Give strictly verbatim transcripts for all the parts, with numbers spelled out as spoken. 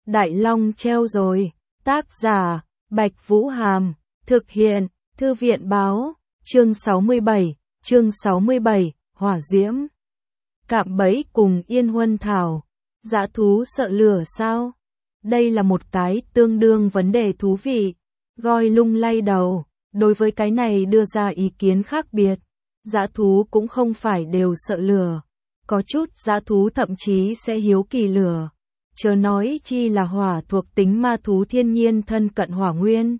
Đại Long treo rồi. Tác giả, Bạch Vũ Hàm. Thực hiện, Thư viện Báo. Chương sáu mươi bảy, chương sáu mươi bảy, Hỏa Diễm. Cạm bẫy cùng Yên Huân Thảo. Dã thú sợ lửa sao? Đây là một cái tương đương vấn đề thú vị. Goi lung lay đầu, đối với cái này đưa ra ý kiến khác biệt. Dã thú cũng không phải đều sợ lửa. Có chút dã thú thậm chí sẽ hiếu kỳ lửa. Chớ nói chi là hỏa thuộc tính ma thú thiên nhiên thân cận hỏa nguyên.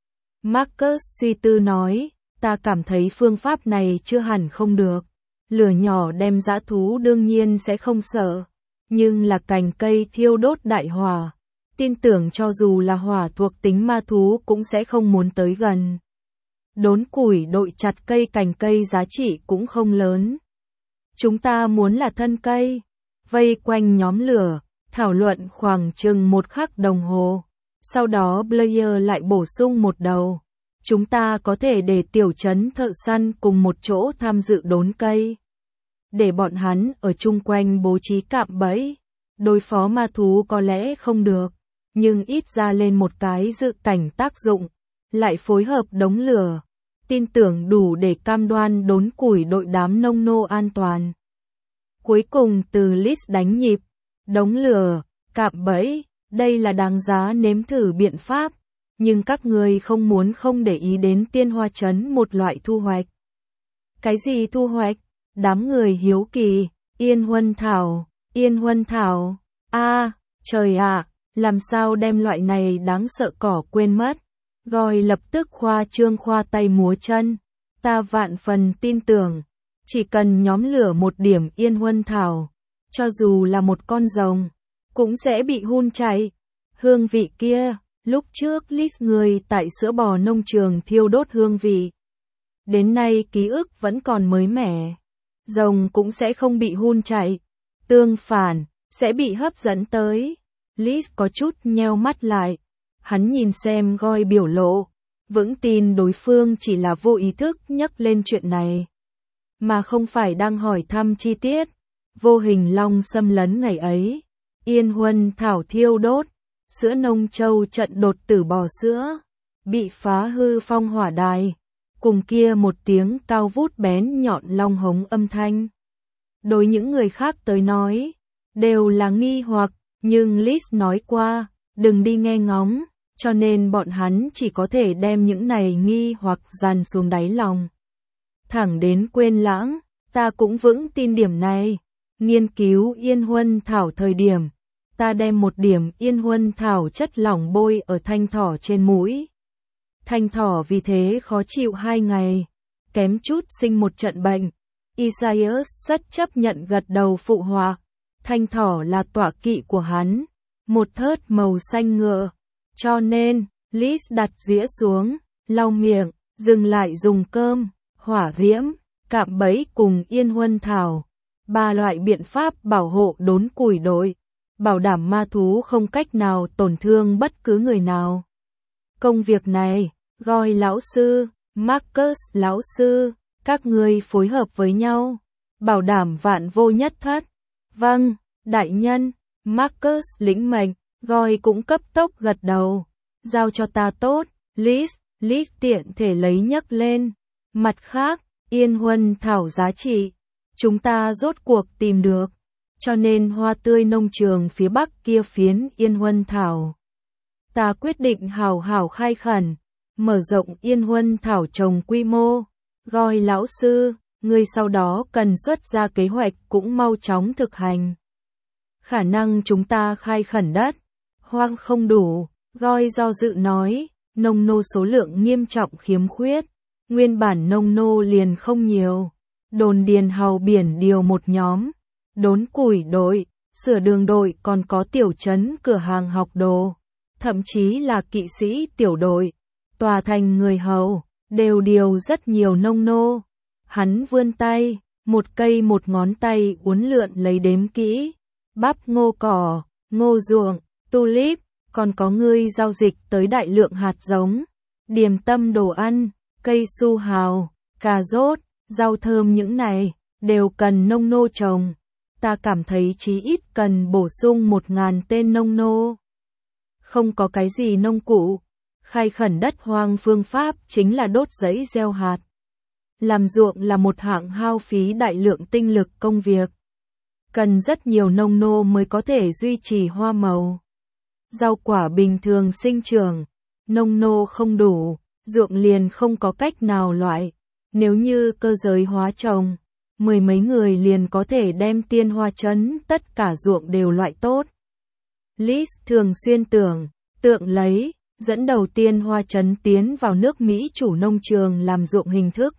Marcus suy tư nói, ta cảm thấy phương pháp này chưa hẳn không được. Lửa nhỏ đem dã thú đương nhiên sẽ không sợ. Nhưng là cành cây thiêu đốt đại hỏa. Tin tưởng cho dù là hỏa thuộc tính ma thú cũng sẽ không muốn tới gần. Đốn củi đội chặt cây cành cây giá trị cũng không lớn. Chúng ta muốn là thân cây. Vây quanh nhóm lửa, thảo luận khoảng chừng một khắc đồng hồ. Sau đó Blair lại bổ sung một đầu. Chúng ta có thể để tiểu trấn thợ săn cùng một chỗ tham dự đốn cây. Để bọn hắn ở chung quanh bố trí cạm bẫy. Đối phó ma thú có lẽ không được. Nhưng ít ra lên một cái dự cảnh tác dụng. Lại phối hợp đống lửa. Tin tưởng đủ để cam đoan đốn củi đội đám nông nô an toàn. Cuối cùng từ Liz đánh nhịp. Đống lửa, cạm bẫy, đây là đáng giá nếm thử biện pháp. Nhưng các người không muốn không để ý đến tiên hoa trấn một loại thu hoạch. Cái gì thu hoạch? Đám người hiếu kỳ. Yên Huân Thảo, Yên Huân Thảo. A, trời ạ, làm sao đem loại này đáng sợ cỏ quên mất. Goi lập tức khoa trương khoa tay múa chân. Ta vạn phần tin tưởng. Chỉ cần nhóm lửa một điểm Yên Huân Thảo. Cho dù là một con rồng. Cũng sẽ bị hun chạy. Hương vị kia. Lúc trước list người tại sữa bò nông trường thiêu đốt hương vị. Đến nay ký ức vẫn còn mới mẻ. Rồng cũng sẽ không bị hun chạy. Tương phản, sẽ bị hấp dẫn tới. List có chút nheo mắt lại. Hắn nhìn xem Goi biểu lộ. Vững tin đối phương chỉ là vô ý thức nhắc lên chuyện này. Mà không phải đang hỏi thăm chi tiết. Vô hình long xâm lấn ngày ấy. Yên Huân Thảo thiêu đốt. Sữa nông châu trận đột tử bò sữa. Bị phá hư phong hỏa đài. Cùng kia một tiếng cao vút bén nhọn long hống âm thanh. Đối những người khác tới nói. Đều là nghi hoặc. Nhưng Liz nói qua. Đừng đi nghe ngóng. Cho nên bọn hắn chỉ có thể đem những này nghi hoặc dàn xuống đáy lòng. Thẳng đến quên lãng. Ta cũng vững tin điểm này. Nghiên cứu Yên Huân Thảo thời điểm. Ta đem một điểm Yên Huân Thảo chất lỏng bôi ở thanh thỏ trên mũi. Thanh thỏ vì thế khó chịu hai ngày. Kém chút sinh một trận bệnh. Isaias rất chấp nhận gật đầu phụ họa. Thanh thỏ là tọa kỵ của hắn. Một thớt màu xanh ngựa. Cho nên, Liz đặt dĩa xuống, lau miệng, dừng lại dùng cơm, hỏa diễm, cạm bẫy cùng Yên Huân Thảo. Ba loại biện pháp bảo hộ đốn củi đội. Bảo đảm ma thú không cách nào tổn thương bất cứ người nào. Công việc này, Goi lão sư, Marcus lão sư, các ngươi phối hợp với nhau. Bảo đảm vạn vô nhất thất. Vâng, đại nhân, Marcus lĩnh mệnh, Goi cũng cấp tốc gật đầu. Giao cho ta tốt, Liz, Liz tiện thể lấy nhấc lên. Mặt khác, Yên Huân Thảo giá trị. Chúng ta rốt cuộc tìm được. Cho nên hoa tươi nông trường phía bắc kia phiến Yên Huân Thảo. Ta quyết định hào hào khai khẩn. Mở rộng Yên Huân Thảo trồng quy mô. Goi lão sư, người sau đó cần xuất ra kế hoạch cũng mau chóng thực hành. Khả năng chúng ta khai khẩn đất. Hoang không đủ. Goi do dự nói. Nông nô số lượng nghiêm trọng khiếm khuyết. Nguyên bản nông nô liền không nhiều. Đồn điền hào biển điều một nhóm. Đốn củi đội, sửa đường đội còn có tiểu trấn cửa hàng học đồ. Thậm chí là kỵ sĩ tiểu đội. Tòa thành người hầu, đều điều rất nhiều nông nô. Hắn vươn tay, một cây một ngón tay uốn lượn lấy đếm kỹ. Bắp ngô cỏ, ngô ruộng, tulip, còn có ngươi giao dịch tới đại lượng hạt giống. Điềm tâm đồ ăn, cây su hào, cà rốt, rau thơm những này, đều cần nông nô trồng. Ta cảm thấy chí ít cần bổ sung một ngàn tên nông nô. không có cái gì nông cụ. Khai khẩn đất hoang phương pháp chính là đốt giấy gieo hạt. Làm ruộng là một hạng hao phí đại lượng tinh lực công việc. Cần rất nhiều nông nô mới có thể duy trì hoa màu. Rau quả bình thường sinh trưởng, nông nô không đủ, ruộng liền không có cách nào loại. Nếu như cơ giới hóa trồng, mười mấy người liền có thể đem Tiên Hoa Trấn tất cả ruộng đều loại tốt. Liz thường xuyên tưởng, tượng lấy, dẫn đầu Tiên Hoa Trấn tiến vào nước Mỹ chủ nông trường làm ruộng hình thức.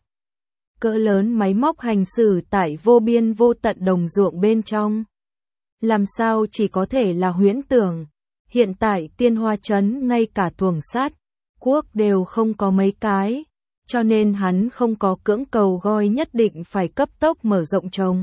Cỡ lớn máy móc hành xử tại vô biên vô tận đồng ruộng bên trong. Làm sao chỉ có thể là huyễn tưởng. Hiện tại Tiên Hoa Trấn ngay cả thuồng sát, cuốc đều không có mấy cái. Cho nên hắn không có cưỡng cầu goi nhất định phải cấp tốc mở rộng trồng.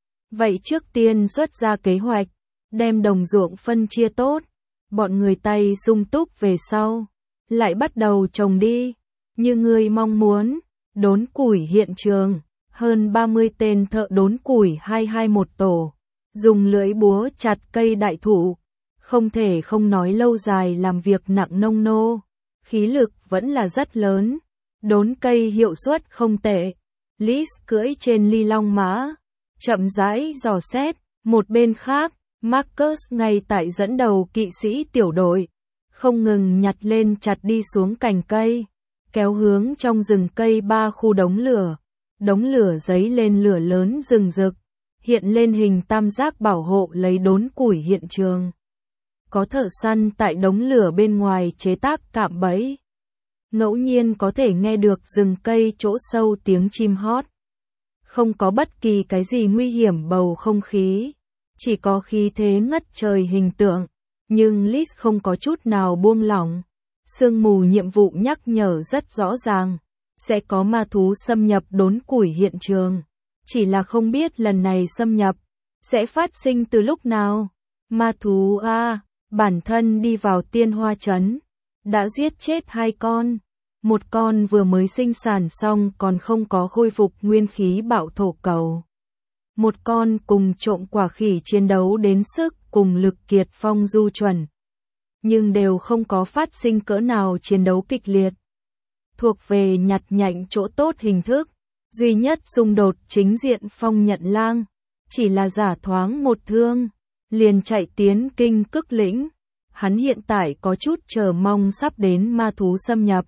Vậy trước tiên xuất ra kế hoạch, đem đồng ruộng phân chia tốt, bọn người tay sung túc về sau, lại bắt đầu trồng đi, như người mong muốn, đốn củi hiện trường, hơn ba mươi tên thợ đốn củi hai hai một tổ, dùng lưỡi búa chặt cây đại thụ, không thể không nói lâu dài làm việc nặng nông nô, khí lực vẫn là rất lớn. Đốn cây hiệu suất không tệ. Liz cưỡi trên ly long mã, chậm rãi dò xét. Một bên khác, Marcus ngay tại dẫn đầu kỵ sĩ tiểu đội, không ngừng nhặt lên chặt đi xuống cành cây, kéo hướng trong rừng cây ba khu đống lửa. Đống lửa giấy lên lửa lớn rừng rực, hiện lên hình tam giác bảo hộ lấy đốn củi hiện trường. Có thợ săn tại đống lửa bên ngoài chế tác cạm bẫy. Ngẫu nhiên có thể nghe được rừng cây chỗ sâu tiếng chim hót. Không có bất kỳ cái gì nguy hiểm bầu không khí, chỉ có khí thế ngất trời hình tượng, nhưng Liz không có chút nào buông lỏng. Sương mù nhiệm vụ nhắc nhở rất rõ ràng, sẽ có ma thú xâm nhập đốn củi hiện trường, chỉ là không biết lần này xâm nhập sẽ phát sinh từ lúc nào. Ma thú a, bản thân đi vào Tiên Hoa Trấn, đã giết chết hai con. Một con vừa mới sinh sản xong còn không có khôi phục nguyên khí bạo thổ cầu. Một con cùng trộm quả khỉ chiến đấu đến sức cùng lực kiệt phong du chuẩn. Nhưng đều không có phát sinh cỡ nào chiến đấu kịch liệt. Thuộc về nhặt nhạnh chỗ tốt hình thức. Duy nhất xung đột chính diện Phong Nhận Lang. Chỉ là giả thoáng một thương. Liền chạy tiến Kinh Cức Lĩnh. Hắn hiện tại có chút chờ mong sắp đến ma thú xâm nhập.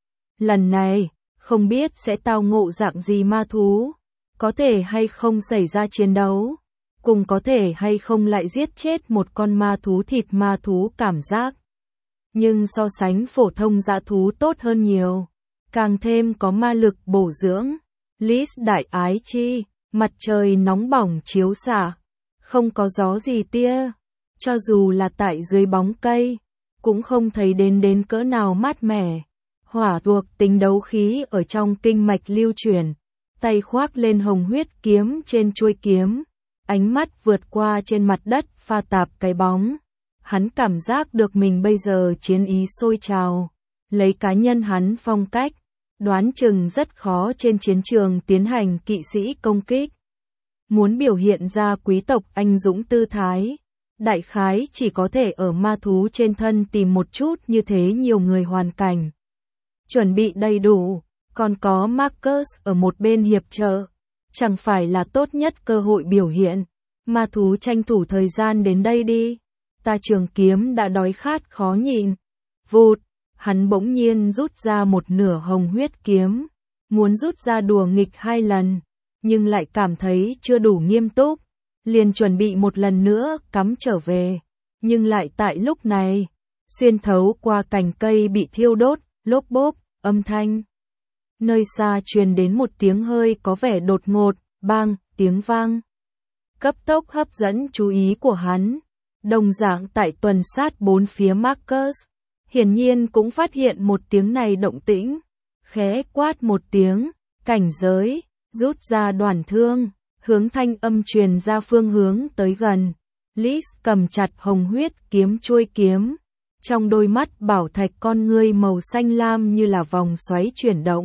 Lần này, không biết sẽ tao ngộ dạng gì ma thú, có thể hay không xảy ra chiến đấu, cùng có thể hay không lại giết chết một con ma thú thịt ma thú cảm giác. Nhưng so sánh phổ thông dã thú tốt hơn nhiều, càng thêm có ma lực bổ dưỡng. Liz đại ái chi, mặt trời nóng bỏng chiếu xạ, không có gió gì tia, cho dù là tại dưới bóng cây, cũng không thấy đến đến cỡ nào mát mẻ. Hỏa thuộc tính đấu khí ở trong kinh mạch lưu chuyển, tay khoác lên hồng huyết kiếm trên chuôi kiếm, ánh mắt vượt qua trên mặt đất pha tạp cái bóng. Hắn cảm giác được mình bây giờ chiến ý sôi trào, lấy cá nhân hắn phong cách, đoán chừng rất khó trên chiến trường tiến hành kỵ sĩ công kích. Muốn biểu hiện ra quý tộc anh dũng tư thái, đại khái chỉ có thể ở ma thú trên thân tìm một chút như thế nhiều người hoàn cảnh. Chuẩn bị đầy đủ, còn có Marcus ở một bên hiệp trợ, chẳng phải là tốt nhất cơ hội biểu hiện. Ma thú tranh thủ thời gian đến đây đi, ta trường kiếm đã đói khát khó nhịn. Vụt, hắn bỗng nhiên rút ra một nửa hồng huyết kiếm, muốn rút ra đùa nghịch hai lần, nhưng lại cảm thấy chưa đủ nghiêm túc, liền chuẩn bị một lần nữa cắm trở về, nhưng lại tại lúc này, xuyên thấu qua cành cây bị thiêu đốt, lốp bốp, âm thanh. Nơi xa truyền đến một tiếng hơi có vẻ đột ngột, bang, tiếng vang. Cấp tốc hấp dẫn chú ý của hắn. Đồng dạng tại tuần sát bốn phía Marcus, hiển nhiên cũng phát hiện một tiếng này động tĩnh. Khẽ quát một tiếng, cảnh giới, rút ra đoàn thương, hướng thanh âm truyền ra phương hướng tới gần. Liz cầm chặt hồng huyết kiếm chuôi kiếm. Trong đôi mắt bảo thạch con ngươi màu xanh lam như là vòng xoáy chuyển động.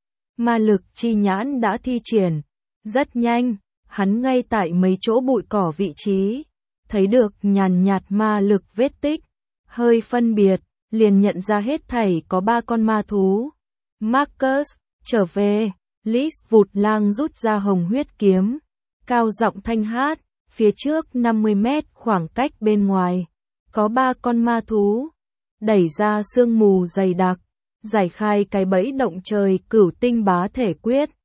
Ma lực chi nhãn đã thi triển. Rất nhanh, hắn ngay tại mấy chỗ bụi cỏ vị trí. Thấy được nhàn nhạt ma lực vết tích. hơi phân biệt, liền nhận ra hết thảy có ba con ma thú. Marcus, trở về, Lis vụt lang rút ra hồng huyết kiếm, cao giọng thanh hát, phía trước năm mươi mét khoảng cách bên ngoài, có ba con ma thú, đẩy ra sương mù dày đặc, giải khai cái bẫy động trời cửu tinh bá thể quyết.